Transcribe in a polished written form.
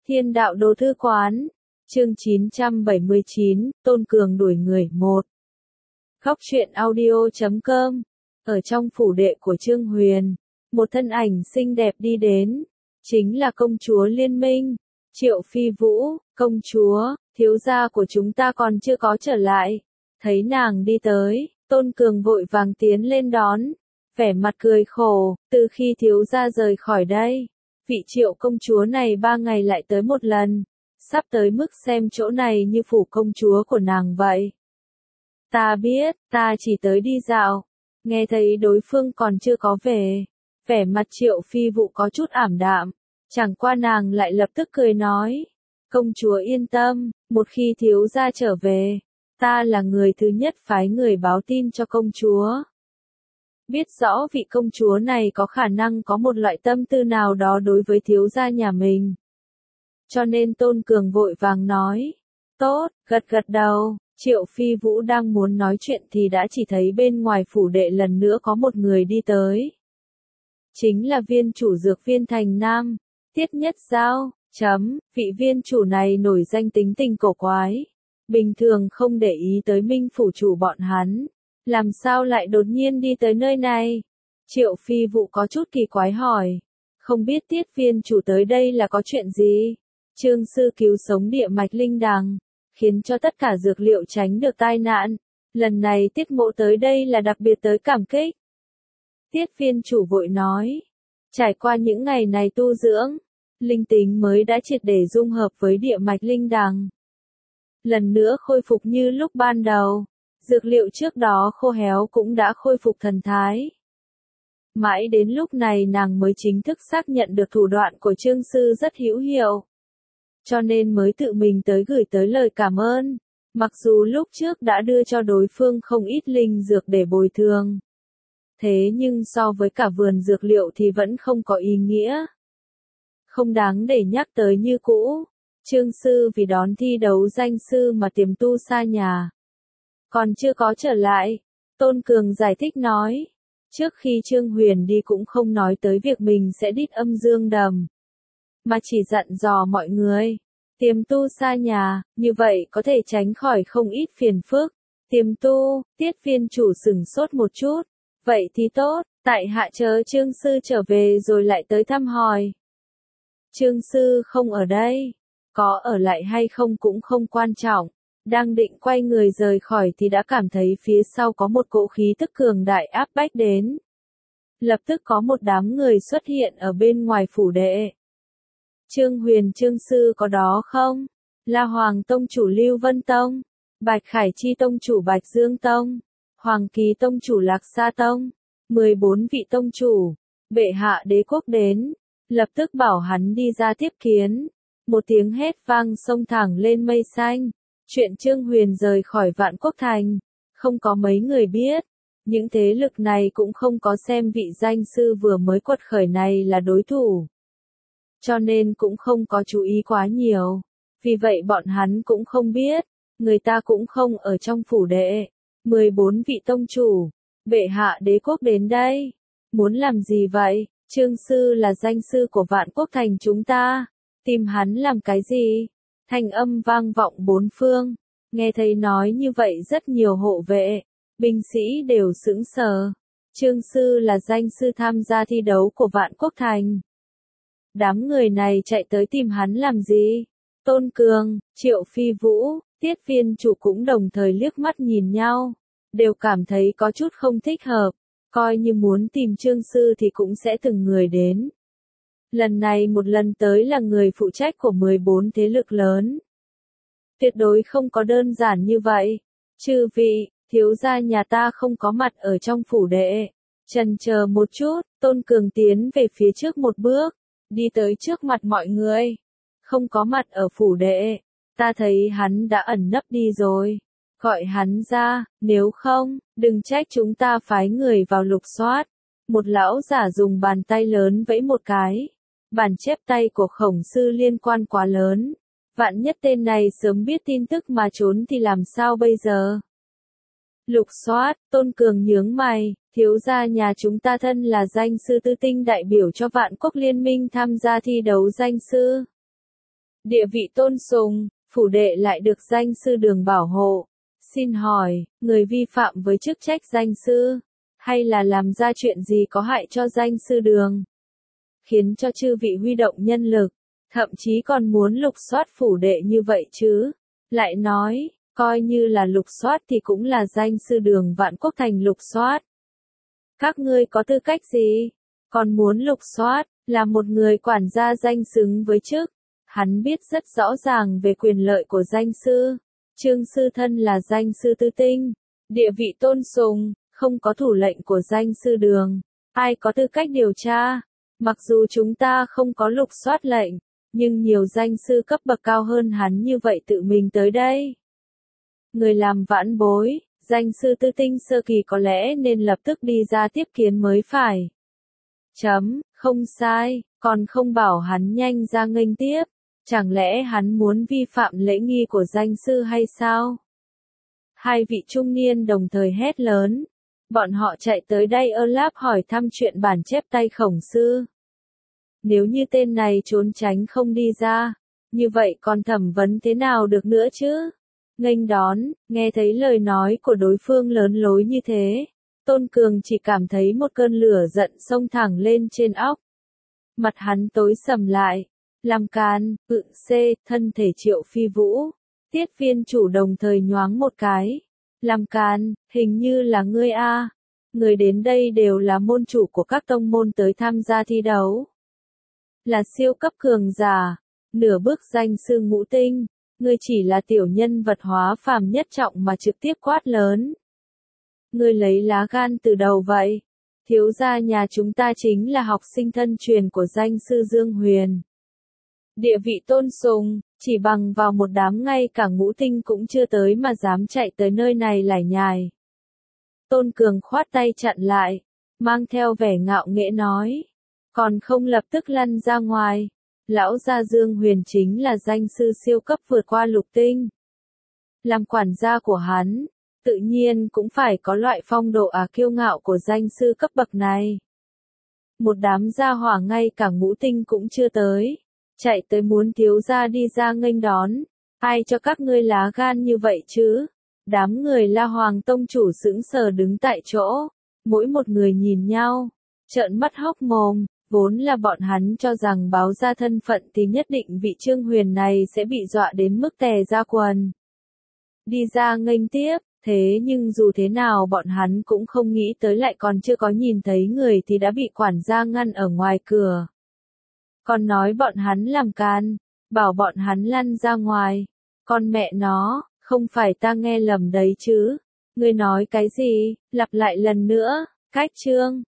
Thiên đạo đô thư quán. Chương 979, Tôn Cường đuổi người 1. Góc truyện audio.com. Ở trong phủ đệ của Trương Huyền, một thân ảnh xinh đẹp đi đến, chính là công chúa Liên Minh, Triệu Phi Vũ. Công chúa, thiếu gia của chúng ta còn chưa có trở lại. Thấy nàng đi tới, Tôn Cường vội vàng tiến lên đón, vẻ mặt cười khổ, từ khi thiếu gia rời khỏi đây, vị Triệu công chúa này 3 ngày lại tới một lần, sắp tới mức xem chỗ này như phủ công chúa của nàng vậy. Ta biết, ta chỉ tới đi dạo. Nghe thấy đối phương còn chưa có về, vẻ mặt Triệu Phi Vũ có chút ảm đạm, chẳng qua nàng lại lập tức cười nói, công chúa yên tâm, một khi thiếu gia trở về, ta là người thứ nhất phái người báo tin cho công chúa. Biết rõ vị công chúa này có khả năng có một loại tâm tư nào đó đối với thiếu gia nhà mình. Cho nên Tôn Cường vội vàng nói, tốt, gật gật đầu. Triệu Phi Vũ đang muốn nói chuyện thì đã chỉ thấy bên ngoài phủ đệ lần nữa có một người đi tới. Chính là viên chủ dược viên thành Nam, Tiết Nhất Giao. Vị viên chủ này nổi danh tính tình cổ quái, bình thường không để ý tới Minh phủ chủ bọn hắn, làm sao lại đột nhiên đi tới nơi này? Triệu Phi Vũ có chút kỳ quái hỏi, không biết Tiết viên chủ tới đây là có chuyện gì? Trương sư cứu sống địa mạch linh đằng, khiến cho tất cả dược liệu tránh được tai nạn. Lần này Tiết mộ tới đây là đặc biệt tới cảm kích. Tiết viên chủ vội nói, trải qua những ngày này tu dưỡng, linh tính mới đã triệt để dung hợp với địa mạch linh đằng. Lần nữa khôi phục như lúc ban đầu, dược liệu trước đó khô héo cũng đã khôi phục thần thái. Mãi đến lúc này nàng mới chính thức xác nhận được thủ đoạn của Trương sư rất hữu hiệu. Cho nên mới tự mình tới gửi tới lời cảm ơn, mặc dù lúc trước đã đưa cho đối phương không ít linh dược để bồi thường. Thế nhưng so với cả vườn dược liệu thì vẫn không có ý nghĩa. Không đáng để nhắc tới như cũ, Trương sư vì đón thi đấu danh sư mà tiềm tu xa nhà. Còn chưa có trở lại, Tôn Cường giải thích nói, trước khi Trương Huyền đi cũng không nói tới việc mình sẽ đích âm dương đầm, mà chỉ dặn dò mọi người, tiềm tu xa nhà, như vậy có thể tránh khỏi không ít phiền phức. Tiềm tu, Tiết viên chủ sửng sốt một chút, vậy thì tốt, tại hạ chờ Trương sư trở về rồi lại tới thăm hỏi. Trương sư không ở đây, có ở lại hay không cũng không quan trọng, đang định quay người rời khỏi thì đã cảm thấy phía sau có một cỗ khí tức cường đại áp bách đến. Lập tức có một đám người xuất hiện ở bên ngoài phủ đệ. Trương Huyền Trương sư có đó không? La Hoàng tông chủ Lưu Vân Tông, Bạch Khải Chi tông chủ Bạch Dương Tông, Hoàng Kỳ tông chủ Lạc Sa Tông, 14 vị tông chủ, bệ hạ đế quốc đến, lập tức bảo hắn đi ra tiếp kiến. Một tiếng hét vang xông thẳng lên mây xanh. Chuyện Trương Huyền rời khỏi Vạn Quốc Thành, không có mấy người biết. Những thế lực này cũng không có xem vị danh sư vừa mới quật khởi này là đối thủ. Cho nên cũng không có chú ý quá nhiều. Vì vậy bọn hắn cũng không biết, người ta cũng không ở trong phủ đệ. 14 vị tông chủ, bệ hạ đế quốc đến đây. Muốn làm gì vậy? Trương sư là danh sư của Vạn Quốc Thành chúng ta. Tìm hắn làm cái gì? Thanh âm vang vọng bốn phương. Nghe thấy nói như vậy rất nhiều hộ vệ, binh sĩ đều sững sờ. Trương sư là danh sư tham gia thi đấu của Vạn Quốc Thành. Đám người này chạy tới tìm hắn làm gì? Tôn Cường, Triệu Phi Vũ, Tiết viên chủ cũng đồng thời liếc mắt nhìn nhau, đều cảm thấy có chút không thích hợp, coi như muốn tìm Trương sư thì cũng sẽ từng người đến. Lần này một lần tới là người phụ trách của 14 thế lực lớn. Tuyệt đối không có đơn giản như vậy. Chư vị, thiếu gia nhà ta không có mặt ở trong phủ đệ. Chần chờ một chút, Tôn Cường tiến về phía trước một bước, đi tới trước mặt mọi người. Không có mặt ở phủ đệ, ta thấy hắn đã ẩn nấp đi rồi. Gọi hắn ra, nếu không, đừng trách chúng ta phái người vào lục soát. Một lão giả dùng bàn tay lớn vẫy một cái. Bản chép tay của Khổng sư liên quan quá lớn. Vạn nhất tên này sớm biết tin tức mà trốn thì làm sao bây giờ? Lục soát, Tôn Cường nhướng mày, thiếu gia nhà chúng ta thân là danh sư tư tinh đại biểu cho Vạn Quốc Liên minh tham gia thi đấu danh sư. Địa vị tôn sùng, phủ đệ lại được danh sư Đường bảo hộ. Xin hỏi, người vi phạm với chức trách danh sư, hay là làm ra chuyện gì có hại cho danh sư Đường, khiến cho chư vị huy động nhân lực, thậm chí còn muốn lục soát phủ đệ như vậy chứ? Lại nói, coi như là lục soát thì cũng là danh sư Đường Vạn Quốc Thành lục soát. Các ngươi có tư cách gì? Còn muốn lục soát, là một người quản gia danh xứng với chức. Hắn biết rất rõ ràng về quyền lợi của danh sư. Trương sư thân là danh sư tư tinh, địa vị tôn sùng, không có thủ lệnh của danh sư Đường, ai có tư cách điều tra? Mặc dù chúng ta không có lục soát lệnh, nhưng nhiều danh sư cấp bậc cao hơn hắn như vậy tự mình tới đây. Người làm vãn bối, danh sư tư tinh sơ kỳ có lẽ nên lập tức đi ra tiếp kiến mới phải. Không sai, còn không bảo hắn nhanh ra nghênh tiếp. Chẳng lẽ hắn muốn vi phạm lễ nghi của danh sư hay sao? Hai vị trung niên đồng thời hét lớn. Bọn họ chạy tới đây Láp hỏi thăm chuyện bản chép tay Khổng sư. Nếu như tên này trốn tránh không đi ra, như vậy còn thẩm vấn thế nào được nữa chứ? Nghênh đón, nghe thấy lời nói của đối phương lớn lối như thế, Tôn Cường chỉ cảm thấy một cơn lửa giận xông thẳng lên trên óc. Mặt hắn tối sầm lại. Làm càn, thân thể Triệu Phi Vũ. Tiết viên chủ đồng thời nhoáng một cái. Làm càn, hình như là ngươi a. Người đến đây đều là môn chủ của các tông môn tới tham gia thi đấu. Là siêu cấp cường giả, nửa bước danh sư ngũ tinh. Ngươi chỉ là tiểu nhân vật hóa phàm nhất trọng mà trực tiếp quát lớn. Ngươi lấy lá gan từ đầu vậy. Thiếu gia nhà chúng ta chính là học sinh thân truyền của danh sư Dương Huyền. Địa vị tôn sùng, chỉ bằng vào một đám ngay cả ngũ tinh cũng chưa tới mà dám chạy tới nơi này lải nhải. Tôn Cường khoát tay chặn lại, mang theo vẻ ngạo nghễ nói. Còn không lập tức lăn ra ngoài. Lão gia Dương Huyền chính là danh sư siêu cấp vượt qua lục tinh. Làm quản gia của hắn, tự nhiên cũng phải có loại phong độ kiêu ngạo của danh sư cấp bậc này. Một đám gia hỏa ngay cả ngũ tinh cũng chưa tới. Chạy tới muốn thiếu gia đi ra nghênh đón. Ai cho các ngươi lá gan như vậy chứ? Đám người La Hoàng tông chủ sững sờ đứng tại chỗ. Mỗi một người nhìn nhau. Trợn mắt hốc mồm. Vốn là bọn hắn cho rằng báo ra thân phận thì nhất định vị Trương Huyền này sẽ bị dọa đến mức tè ra quần. Đi ra nghênh tiếp. Thế nhưng dù thế nào bọn hắn cũng không nghĩ tới lại còn chưa có nhìn thấy người thì đã bị quản gia ngăn ở ngoài cửa. Còn nói bọn hắn làm càn, bảo bọn hắn lăn ra ngoài. Con mẹ nó, không phải ta nghe lầm đấy chứ. Ngươi nói cái gì, lặp lại lần nữa, cách chương.